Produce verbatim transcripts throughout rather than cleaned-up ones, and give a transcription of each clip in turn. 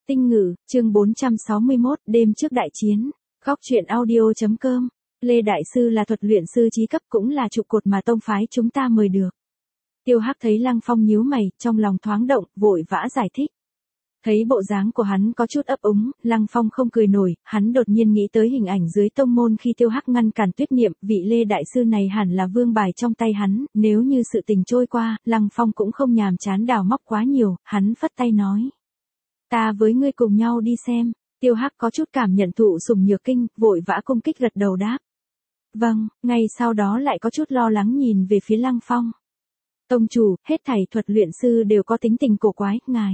Tinh ngữ, chương bốn trăm sáu mươi mốt, đêm trước đại chiến. Góc truyện audio.com. Lê Đại Sư là thuật luyện sư chí cấp, cũng là trụ cột mà tông phái chúng ta mời được. Tiêu Hắc thấy Lăng Phong nhíu mày, trong lòng thoáng động, vội vã giải thích. Thấy bộ dáng của hắn có chút ấp úng, Lăng Phong không cười nổi, hắn đột nhiên nghĩ tới hình ảnh dưới tông môn khi Tiêu Hắc ngăn cản Tuyết Niệm, vị Lê Đại Sư này hẳn là vương bài trong tay hắn, nếu như sự tình trôi qua, Lăng Phong cũng không nhàm chán đào móc quá nhiều, hắn phất tay nói. Ta với ngươi cùng nhau đi xem. Tiêu Hắc có chút cảm nhận thụ sủng nhược kinh, vội vã cung kích gật đầu đáp. Vâng, ngay sau đó lại có chút lo lắng nhìn về phía Lăng Phong. Tông chủ, hết thảy thuật luyện sư đều có tính tình cổ quái, ngài.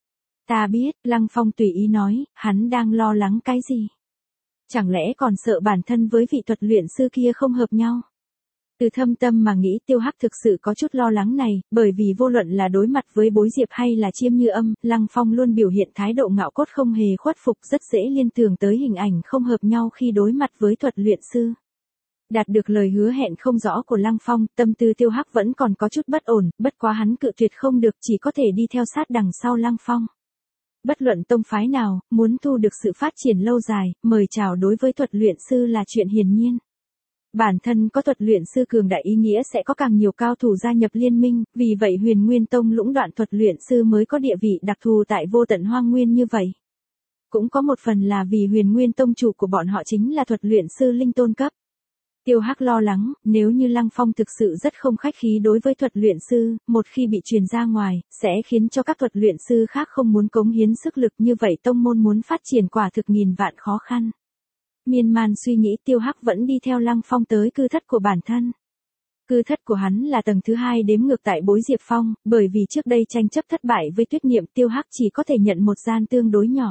Ta biết, Lăng Phong tùy ý nói, hắn đang lo lắng cái gì? Chẳng lẽ còn sợ bản thân với vị thuật luyện sư kia không hợp nhau? Từ thâm tâm mà nghĩ Tiêu Hắc thực sự có chút lo lắng này, bởi vì vô luận là đối mặt với Bối Diệp hay là Chiêm Như Âm, Lăng Phong luôn biểu hiện thái độ ngạo cốt không hề khuất phục, rất dễ liên tưởng tới hình ảnh không hợp nhau khi đối mặt với thuật luyện sư. Đạt được lời hứa hẹn không rõ của Lăng Phong, tâm tư Tiêu Hắc vẫn còn có chút bất ổn, bất quá hắn cự tuyệt không được, chỉ có thể đi theo sát đằng sau Lăng Phong. Bất luận tông phái nào, muốn thu được sự phát triển lâu dài, mời chào đối với thuật luyện sư là chuyện hiển nhiên. Bản thân có thuật luyện sư cường đại ý nghĩa sẽ có càng nhiều cao thủ gia nhập liên minh, vì vậy Huyền Nguyên Tông lũng đoạn thuật luyện sư mới có địa vị đặc thù tại Vô Tận Hoang Nguyên như vậy. Cũng có một phần là vì Huyền Nguyên Tông chủ của bọn họ chính là thuật luyện sư linh tôn cấp. Tiêu Hắc lo lắng, nếu như Lăng Phong thực sự rất không khách khí đối với thuật luyện sư, một khi bị truyền ra ngoài, sẽ khiến cho các thuật luyện sư khác không muốn cống hiến sức lực, như vậy tông môn muốn phát triển quả thực nghìn vạn khó khăn. Miên man suy nghĩ Tiêu Hắc vẫn đi theo Lăng Phong tới cư thất của bản thân. Cư thất của hắn là tầng thứ hai đếm ngược tại Bối Diệp Phong, bởi vì trước đây tranh chấp thất bại với Tuyết Niệm, Tiêu Hắc chỉ có thể nhận một gian tương đối nhỏ.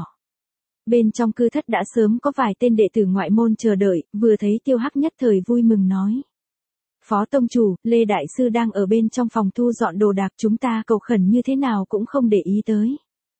Bên trong cư thất đã sớm có vài tên đệ tử ngoại môn chờ đợi, vừa thấy Tiêu Hắc nhất thời vui mừng nói. Phó tông chủ, Lê Đại Sư đang ở bên trong phòng thu dọn đồ đạc, chúng ta cầu khẩn như thế nào cũng không để ý tới.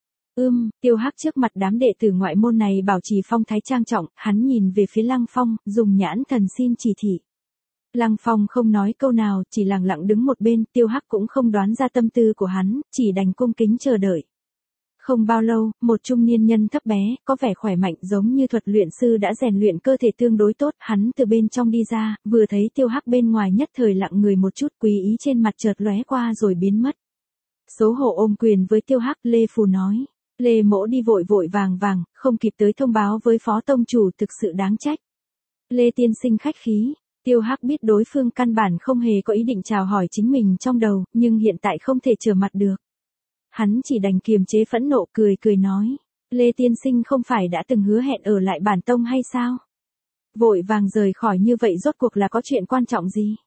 Ưm, Tiêu Hắc trước mặt đám đệ tử ngoại môn này bảo trì phong thái trang trọng, hắn nhìn về phía Lăng Phong, dùng nhãn thần xin chỉ thị. Lăng Phong không nói câu nào, chỉ lặng lặng đứng một bên, Tiêu Hắc cũng không đoán ra tâm tư của hắn, chỉ đành cung kính chờ đợi. Không bao lâu, một trung niên nhân thấp bé, có vẻ khỏe mạnh giống như thuật luyện sư đã rèn luyện cơ thể tương đối tốt, hắn từ bên trong đi ra, vừa thấy Tiêu Hắc bên ngoài nhất thời lặng người một chút, quý ý trên mặt chợt lóe qua rồi biến mất. Xấu hổ ôm quyền với Tiêu Hắc, Lê Phù nói. Lê Mỗ đi vội vội vàng vàng, không kịp tới thông báo với phó tông chủ, thực sự đáng trách. Lê tiên sinh khách khí. Tiêu Hắc biết đối phương căn bản không hề có ý định chào hỏi chính mình trong đầu, nhưng hiện tại không thể trở mặt được. Hắn chỉ đành kiềm chế phẫn nộ, cười cười nói. Lê tiên sinh không phải đã từng hứa hẹn ở lại bản tông hay sao? Vội vàng rời khỏi như vậy rốt cuộc là có chuyện quan trọng gì?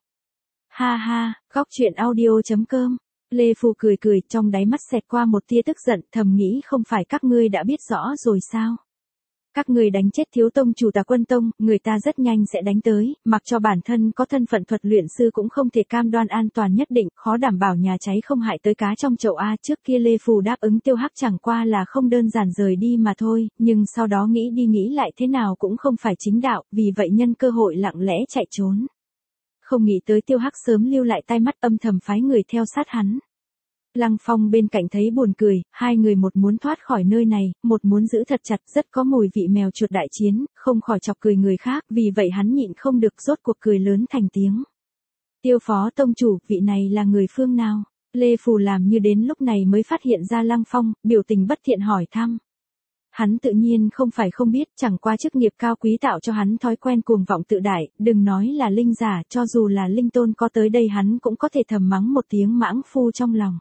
Ha ha, góc truyện audio.com. Lê Phù cười cười, trong đáy mắt xẹt qua một tia tức giận, thầm nghĩ không phải các ngươi đã biết rõ rồi sao? Các ngươi đánh chết thiếu tông chủ Tà Quân Tông, người ta rất nhanh sẽ đánh tới, mặc cho bản thân có thân phận thuật luyện sư cũng không thể cam đoan an toàn nhất định, khó đảm bảo nhà cháy không hại tới cá trong chậu a. Trước kia Lê Phù đáp ứng Tiêu Hắc chẳng qua là không đơn giản rời đi mà thôi, nhưng sau đó nghĩ đi nghĩ lại thế nào cũng không phải chính đạo, vì vậy nhân cơ hội lặng lẽ chạy trốn. Không nghĩ tới Tiêu Hắc sớm lưu lại tai mắt, âm thầm phái người theo sát hắn. Lăng Phong bên cạnh thấy buồn cười, hai người một muốn thoát khỏi nơi này, một muốn giữ thật chặt, rất có mùi vị mèo chuột đại chiến, không khỏi chọc cười người khác, vì vậy hắn nhịn không được rốt cuộc cười lớn thành tiếng. Tiêu phó tông chủ, vị này là người phương nào? Lê Phù làm như đến lúc này mới phát hiện ra Lăng Phong, biểu tình bất thiện hỏi thăm. Hắn tự nhiên không phải không biết, chẳng qua chức nghiệp cao quý tạo cho hắn thói quen cuồng vọng tự đại, đừng nói là linh giả, cho dù là linh tôn có tới đây hắn cũng có thể thầm mắng một tiếng mãng phu trong lòng.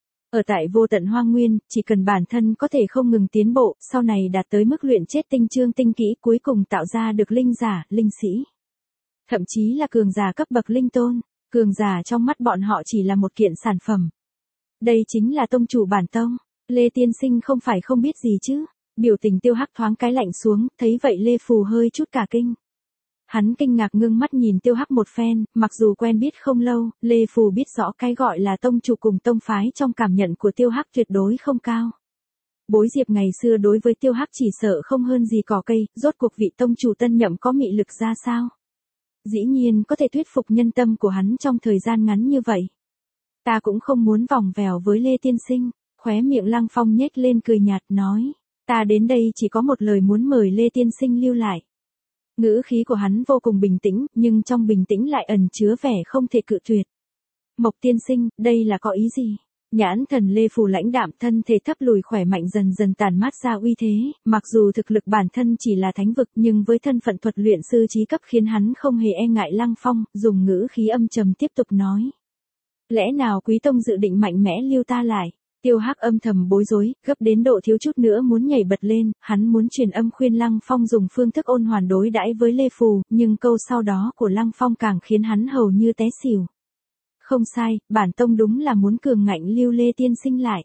Ở tại Vô Tận Hoang Nguyên, chỉ cần bản thân có thể không ngừng tiến bộ, sau này đạt tới mức luyện chết tinh chương tinh kỹ, cuối cùng tạo ra được linh giả, linh sĩ. Thậm chí là cường giả cấp bậc linh tôn, cường giả trong mắt bọn họ chỉ là một kiện sản phẩm. Đây chính là tông chủ bản tông. Lê tiên sinh không phải không biết gì chứ? Biểu tình Tiêu Hắc thoáng cái lạnh xuống, thấy vậy Lê Phù hơi chút cả kinh. Hắn kinh ngạc ngưng mắt nhìn Tiêu Hắc một phen, mặc dù quen biết không lâu, Lê Phù biết rõ cái gọi là tông chủ cùng tông phái trong cảm nhận của Tiêu Hắc tuyệt đối không cao. Bối Diệp ngày xưa đối với Tiêu Hắc chỉ sợ không hơn gì cỏ cây, rốt cuộc vị tông chủ tân nhậm có mị lực ra sao? Dĩ nhiên có thể thuyết phục nhân tâm của hắn trong thời gian ngắn như vậy. Ta cũng không muốn vòng vèo với Lê tiên sinh, khóe miệng Lăng Phong nhếch lên cười nhạt nói. Ta đến đây chỉ có một lời muốn mời Lê tiên sinh lưu lại. Ngữ khí của hắn vô cùng bình tĩnh, nhưng trong bình tĩnh lại ẩn chứa vẻ không thể cự tuyệt. Mộc tiên sinh, đây là có ý gì? Nhãn thần Lê Phù lãnh đạm, thân thể thấp lùi khỏe mạnh dần dần tàn mát ra uy thế, mặc dù thực lực bản thân chỉ là thánh vực nhưng với thân phận thuật luyện sư chí cấp khiến hắn không hề e ngại Lăng Phong, dùng ngữ khí âm trầm tiếp tục nói. Lẽ nào Quý tông dự định mạnh mẽ lưu ta lại? Tiêu Hắc âm thầm bối rối, gấp đến độ thiếu chút nữa muốn nhảy bật lên, hắn muốn truyền âm khuyên Lăng Phong dùng phương thức ôn hoàn đối đãi với Lê Phù, nhưng câu sau đó của Lăng Phong càng khiến hắn hầu như té xỉu. Không sai, bản tông đúng là muốn cường ngạnh lưu Lê tiên sinh lại.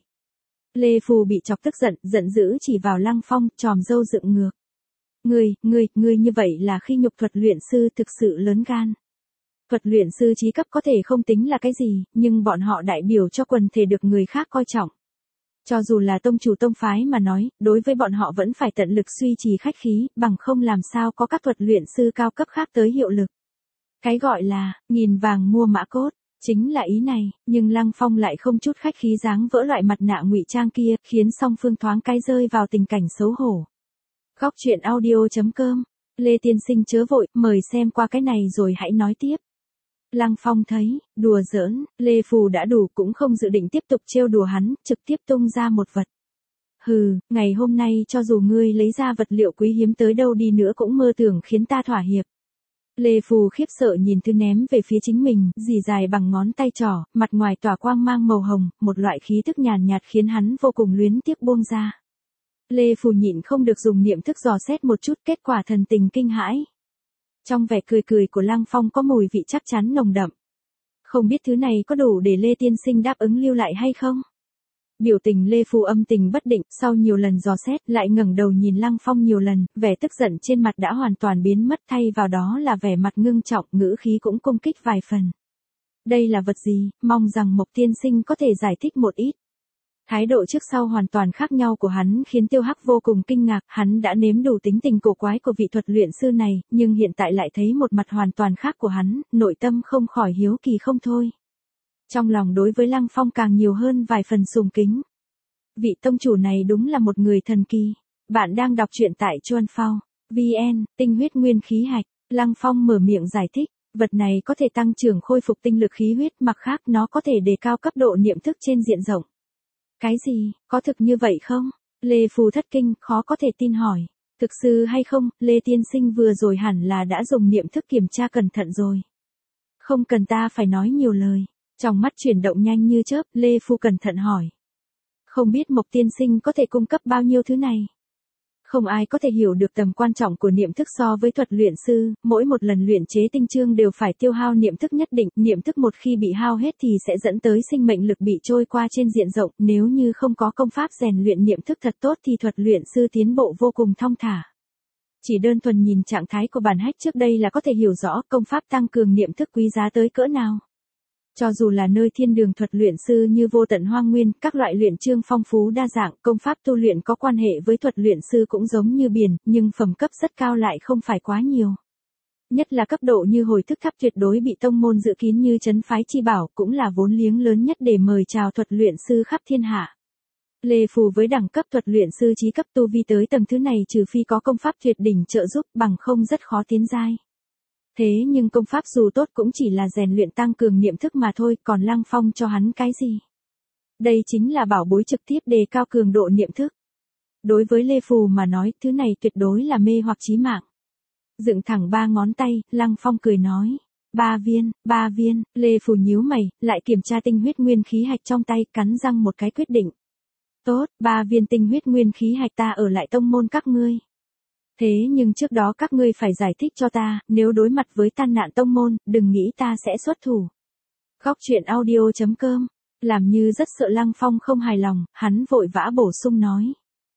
Lê Phù bị chọc tức giận, giận dữ chỉ vào Lăng Phong, tròm râu dựng ngược. Ngươi, ngươi, ngươi như vậy là khi nhục thuật luyện sư thực sự lớn gan. Thuật luyện sư chí cấp có thể không tính là cái gì, nhưng bọn họ đại biểu cho quần thể được người khác coi trọng. Cho dù là tông chủ tông phái mà nói, đối với bọn họ vẫn phải tận lực duy trì khách khí, bằng không làm sao có các thuật luyện sư cao cấp khác tới hiệu lực. Cái gọi là, nghìn vàng mua mã cốt, chính là ý này, nhưng Lăng Phong lại không chút khách khí dáng vỡ loại mặt nạ ngụy trang kia, khiến song phương thoáng cái rơi vào tình cảnh xấu hổ. Góc truyện audio chấm com, Lê tiên sinh chớ vội, mời xem qua cái này rồi hãy nói tiếp. Lăng Phong thấy, đùa giỡn, Lê Phù đã đủ cũng không dự định tiếp tục trêu đùa hắn, trực tiếp tung ra một vật. Hừ, ngày hôm nay cho dù ngươi lấy ra vật liệu quý hiếm tới đâu đi nữa cũng mơ tưởng khiến ta thỏa hiệp. Lê Phù khiếp sợ nhìn thứ ném về phía chính mình, dì dài bằng ngón tay trỏ, mặt ngoài tỏa quang mang màu hồng, một loại khí tức nhàn nhạt khiến hắn vô cùng luyến tiếc buông ra. Lê Phù nhịn không được dùng niệm thức dò xét một chút, kết quả thần tình kinh hãi. Trong vẻ cười cười của Lăng Phong có mùi vị chắc chắn nồng đậm. Không biết thứ này có đủ để Lê tiên sinh đáp ứng lưu lại hay không? Biểu tình Lê Phù âm tình bất định, sau nhiều lần dò xét, lại ngẩng đầu nhìn Lăng Phong nhiều lần, vẻ tức giận trên mặt đã hoàn toàn biến mất, thay vào đó là vẻ mặt ngưng trọng, ngữ khí cũng công kích vài phần. Đây là vật gì, mong rằng Mộc tiên sinh có thể giải thích một ít. Thái độ trước sau hoàn toàn khác nhau của hắn khiến Tiêu Hắc vô cùng kinh ngạc, hắn đã nếm đủ tính tình cổ quái của vị thuật luyện sư này, nhưng hiện tại lại thấy một mặt hoàn toàn khác của hắn, nội tâm không khỏi hiếu kỳ không thôi. Trong lòng đối với Lăng Phong càng nhiều hơn vài phần sùng kính. Vị tông chủ này đúng là một người thần kỳ. Bạn đang đọc truyện tại Chuan Phao, vn, tinh huyết nguyên khí hạch. Lăng Phong mở miệng giải thích, vật này có thể tăng trưởng khôi phục tinh lực khí huyết, mặt khác nó có thể đề cao cấp độ niệm thức trên diện rộng. Cái gì, có thực như vậy không? Lê Phù thất kinh, khó có thể tin hỏi. Thực sự hay không, Lê tiên sinh vừa rồi hẳn là đã dùng niệm thức kiểm tra cẩn thận rồi. Không cần ta phải nói nhiều lời. Trong mắt chuyển động nhanh như chớp, Lê Phù cẩn thận hỏi. Không biết Mộc tiên sinh có thể cung cấp bao nhiêu thứ này? Không ai có thể hiểu được tầm quan trọng của niệm thức so với thuật luyện sư, mỗi một lần luyện chế tinh chương đều phải tiêu hao niệm thức nhất định, niệm thức một khi bị hao hết thì sẽ dẫn tới sinh mệnh lực bị trôi qua trên diện rộng, nếu như không có công pháp rèn luyện niệm thức thật tốt thì thuật luyện sư tiến bộ vô cùng thong thả. Chỉ đơn thuần nhìn trạng thái của bản hách trước đây là có thể hiểu rõ công pháp tăng cường niệm thức quý giá tới cỡ nào. Cho dù là nơi thiên đường thuật luyện sư như vô tận hoang nguyên, các loại luyện chương phong phú đa dạng, công pháp tu luyện có quan hệ với thuật luyện sư cũng giống như biển, nhưng phẩm cấp rất cao lại không phải quá nhiều. Nhất là cấp độ như hồi thức tháp tuyệt đối bị tông môn dự kín như trấn phái chi bảo, cũng là vốn liếng lớn nhất để mời chào thuật luyện sư khắp thiên hạ. Lê Phù với đẳng cấp thuật luyện sư chí cấp tu vi tới tầng thứ này trừ phi có công pháp tuyệt đỉnh trợ giúp, bằng không rất khó tiến giai. Thế nhưng công pháp dù tốt cũng chỉ là rèn luyện tăng cường niệm thức mà thôi, còn Lăng Phong cho hắn cái gì? Đây chính là bảo bối trực tiếp đề cao cường độ niệm thức. Đối với Lê Phù mà nói, thứ này tuyệt đối là mê hoặc chí mạng. Dựng thẳng ba ngón tay, Lăng Phong cười nói. Ba viên, ba viên, Lê Phù nhíu mày, lại kiểm tra tinh huyết nguyên khí hạch trong tay, cắn răng một cái quyết định. Tốt, ba viên tinh huyết nguyên khí hạch ta ở lại tông môn các ngươi. Thế nhưng trước đó các ngươi phải giải thích cho ta, nếu đối mặt với tan nạn tông môn, đừng nghĩ ta sẽ xuất thủ. Góc truyện audio chấm com, làm như rất sợ Lăng Phong không hài lòng, hắn vội vã bổ sung nói.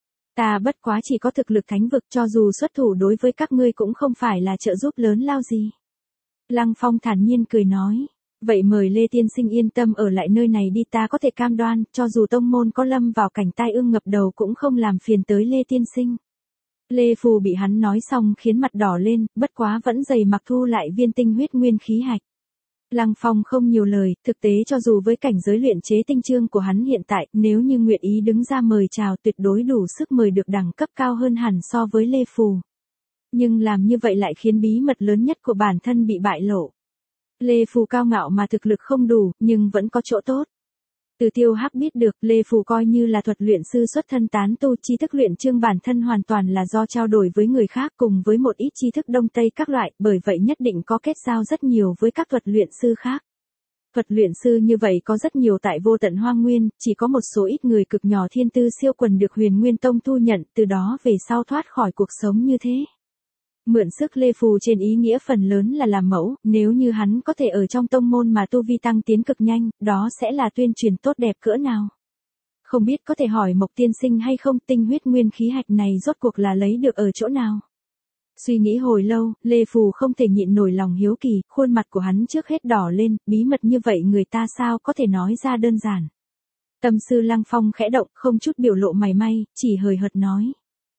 Ta bất quá chỉ có thực lực thánh vực, cho dù xuất thủ đối với các ngươi cũng không phải là trợ giúp lớn lao gì. Lăng Phong thản nhiên cười nói. Vậy mời Lê tiên sinh yên tâm ở lại nơi này đi, ta có thể cam đoan, cho dù tông môn có lâm vào cảnh tai ương ngập đầu cũng không làm phiền tới Lê tiên sinh. Lê Phù bị hắn nói xong khiến mặt đỏ lên, bất quá vẫn dày mặc thu lại viên tinh huyết nguyên khí hạch. Lăng Phong không nhiều lời, thực tế cho dù với cảnh giới luyện chế tinh chương của hắn hiện tại, nếu như nguyện ý đứng ra mời chào tuyệt đối đủ sức mời được đẳng cấp cao hơn hẳn so với Lê Phù. Nhưng làm như vậy lại khiến bí mật lớn nhất của bản thân bị bại lộ. Lê Phù cao ngạo mà thực lực không đủ, nhưng vẫn có chỗ tốt. Từ Tiêu Hắc biết được, Lê Phù coi như là thuật luyện sư xuất thân tán tu, tri thức luyện chương bản thân hoàn toàn là do trao đổi với người khác cùng với một ít tri thức đông tây các loại, bởi vậy nhất định có kết giao rất nhiều với các thuật luyện sư khác. Thuật luyện sư như vậy có rất nhiều tại Vô Tận Hoang Nguyên, chỉ có một số ít người cực nhỏ thiên tư siêu quần được Huyền Nguyên Tông thu nhận, từ đó về sau thoát khỏi cuộc sống như thế. Mượn sức Lê Phù trên ý nghĩa phần lớn là làm mẫu, nếu như hắn có thể ở trong tông môn mà tu vi tăng tiến cực nhanh, đó sẽ là tuyên truyền tốt đẹp cỡ nào. Không biết có thể hỏi Mộc tiên sinh hay không, tinh huyết nguyên khí hạch này rốt cuộc là lấy được ở chỗ nào? Suy nghĩ hồi lâu, Lê Phù không thể nhịn nổi lòng hiếu kỳ, khuôn mặt của hắn trước hết đỏ lên, bí mật như vậy người ta sao có thể nói ra đơn giản. Tâm sư Lăng Phong khẽ động, không chút biểu lộ mày may, chỉ hời hợt nói.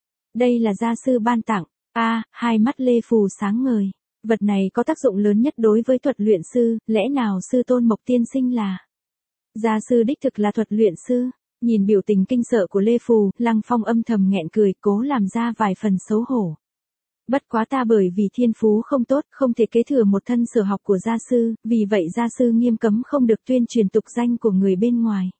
Đây là gia sư ban tặng. A, à, hai mắt Lê Phù sáng ngời. Vật này có tác dụng lớn nhất đối với thuật luyện sư, lẽ nào sư tôn Mộc tiên sinh là? Gia sư đích thực là thuật luyện sư. Nhìn biểu tình kinh sợ của Lê Phù, Lăng Phong âm thầm nghẹn cười, cố làm ra vài phần xấu hổ. Bất quá ta bởi vì thiên phú không tốt, không thể kế thừa một thân sở học của gia sư, vì vậy gia sư nghiêm cấm không được tuyên truyền tục danh của người bên ngoài.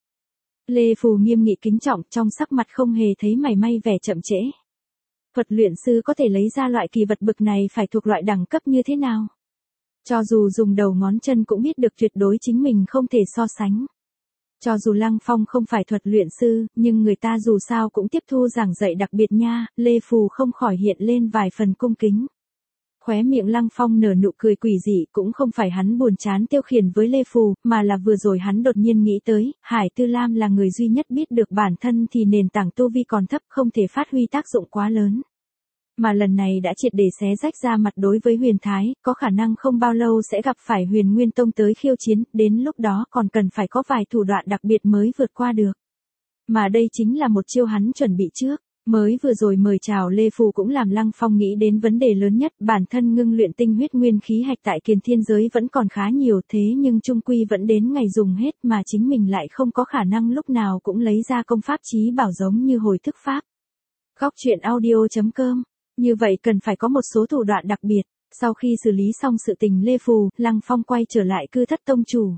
Lê Phù nghiêm nghị kính trọng, trong sắc mặt không hề thấy mảy may vẻ chậm trễ. Thuật luyện sư có thể lấy ra loại kỳ vật bực này phải thuộc loại đẳng cấp như thế nào? Cho dù dùng đầu ngón chân cũng biết được tuyệt đối chính mình không thể so sánh. Cho dù Lăng Phong không phải thuật luyện sư, nhưng người ta dù sao cũng tiếp thu giảng dạy đặc biệt nha, Lê Phù không khỏi hiện lên vài phần cung kính. Khóe miệng Lăng Phong nở nụ cười quỷ dị, cũng không phải hắn buồn chán tiêu khiển với Lê Phù, mà là vừa rồi hắn đột nhiên nghĩ tới, Hải Tư Lam là người duy nhất biết được bản thân thì nền tảng tu vi còn thấp, không thể phát huy tác dụng quá lớn. Mà lần này đã triệt để xé rách ra mặt đối với Huyền Thái, có khả năng không bao lâu sẽ gặp phải Huyền Nguyên Tông tới khiêu chiến, đến lúc đó còn cần phải có vài thủ đoạn đặc biệt mới vượt qua được. Mà đây chính là một chiêu hắn chuẩn bị trước. Mới vừa rồi mời chào Lê Phù cũng làm Lăng Phong nghĩ đến vấn đề lớn nhất, bản thân ngưng luyện tinh huyết nguyên khí hạch tại Kiền Thiên giới vẫn còn khá nhiều, thế nhưng chung quy vẫn đến ngày dùng hết mà chính mình lại không có khả năng lúc nào cũng lấy ra công pháp chí bảo giống như hồi thức pháp. Góc truyện audio chấm com. Như vậy cần phải có một số thủ đoạn đặc biệt. Sau khi xử lý xong sự tình Lê Phù, Lăng Phong quay trở lại cư thất tông chủ.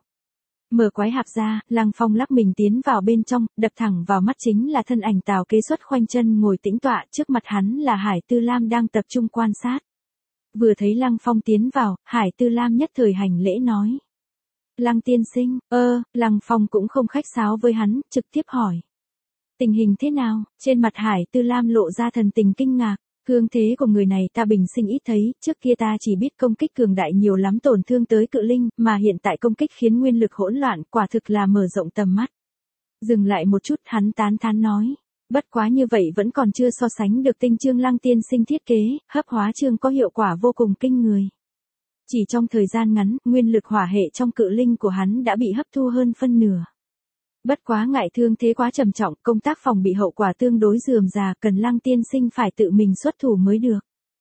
Mở quái hạp ra, Lăng Phong lắc mình tiến vào bên trong, đập thẳng vào mắt chính là thân ảnh Tào Kế Xuất khoanh chân ngồi tĩnh tọa, trước mặt hắn là Hải Tư Lam đang tập trung quan sát. Vừa thấy Lăng Phong tiến vào, Hải Tư Lam nhất thời hành lễ nói. Lăng tiên sinh, ơ, Lăng Phong cũng không khách sáo với hắn, trực tiếp hỏi. Tình hình thế nào? Trên mặt Hải Tư Lam lộ ra thần tình kinh ngạc. Cương thế của người này ta bình sinh ít thấy, trước kia ta chỉ biết công kích cường đại nhiều lắm tổn thương tới cự linh, mà hiện tại công kích khiến nguyên lực hỗn loạn, quả thực là mở rộng tầm mắt. Dừng lại một chút, hắn tán thán nói, bất quá như vậy vẫn còn chưa so sánh được tinh chương Lăng tiên sinh thiết kế, hấp hóa chương có hiệu quả vô cùng kinh người. Chỉ trong thời gian ngắn, nguyên lực hỏa hệ trong cự linh của hắn đã bị hấp thu hơn phân nửa. Bất quá ngại thương thế quá trầm trọng, công tác phòng bị hậu quả tương đối rườm rà, cần Lăng tiên sinh phải tự mình xuất thủ mới được.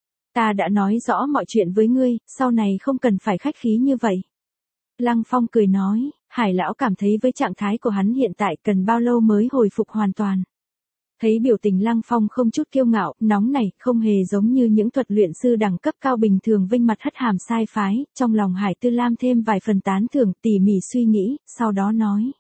Ta đã nói rõ mọi chuyện với ngươi, sau này không cần phải khách khí như vậy. Lăng Phong cười nói, Hải lão cảm thấy với trạng thái của hắn hiện tại cần bao lâu mới hồi phục hoàn toàn. Thấy biểu tình Lăng Phong không chút kiêu ngạo, nóng này, không hề giống như những thuật luyện sư đẳng cấp cao bình thường vênh mặt hất hàm sai phái, trong lòng Hải Tư Lam thêm vài phần tán thưởng, tỉ mỉ suy nghĩ, sau đó nói.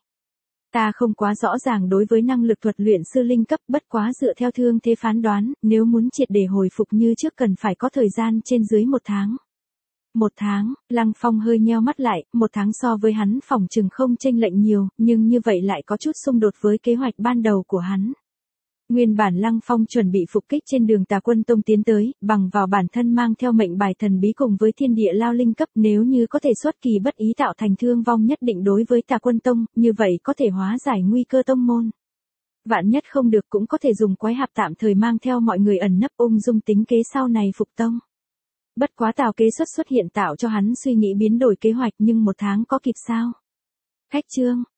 Ta không quá rõ ràng đối với năng lực thuật luyện sư linh cấp, bất quá dựa theo thương thế phán đoán, nếu muốn triệt để hồi phục như trước cần phải có thời gian trên dưới một tháng. Một tháng, Lăng Phong hơi nheo mắt lại, một tháng so với hắn phỏng chừng không chênh lệch nhiều, nhưng như vậy lại có chút xung đột với kế hoạch ban đầu của hắn. Nguyên bản Lăng Phong chuẩn bị phục kích trên đường Tà Quân Tông tiến tới, bằng vào bản thân mang theo mệnh bài thần bí cùng với thiên địa lao linh cấp, nếu như có thể xuất kỳ bất ý tạo thành thương vong nhất định đối với Tà Quân Tông, như vậy có thể hóa giải nguy cơ tông môn. Vạn nhất không được cũng có thể dùng quái hạp tạm thời mang theo mọi người ẩn nấp ung dung tính kế sau này phục tông. Bất quá Tào Kế Xuất xuất hiện tạo cho hắn suy nghĩ biến đổi kế hoạch, nhưng một tháng có kịp sao? Khách chương,